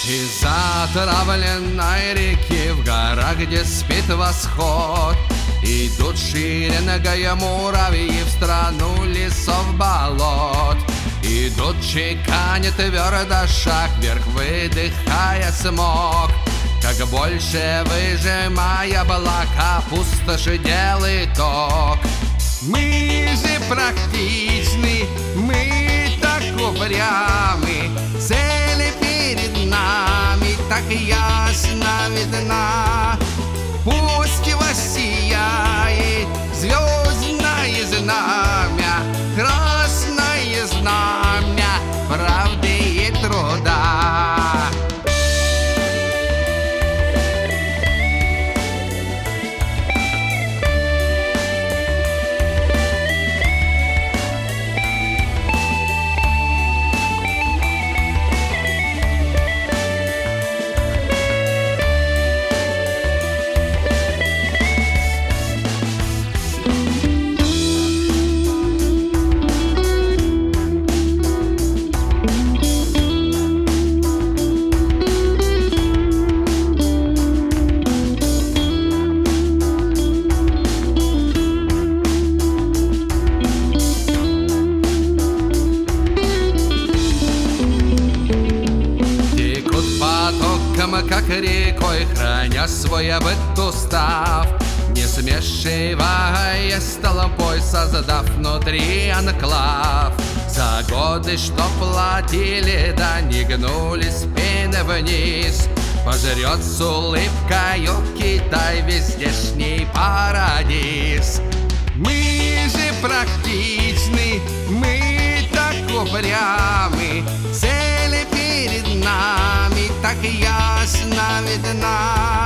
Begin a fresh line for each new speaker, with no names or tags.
Из отравленной реки в горах, где спит восход, идут шеренгой муравьи в страну лесов болот. Идут, чеканят твердо шаг вверх, выдыхая смог. Как больше выжимая облака, пустошь делает ток. Мы же практичны, мы так упрямы, цели перед нами так ясно видна. Пусть воссияет звездное знамя, красное знамя правды и труда. Как рекой, храня свой быт устав, не смешиваясь с толпой, создав внутри анклав. За годы, что платили, да не гнули спины вниз, пожрет с улыбкою Китай вездешний парадиз. Мы же практичны, мы так упрямы, цели перед нами так ясно видна.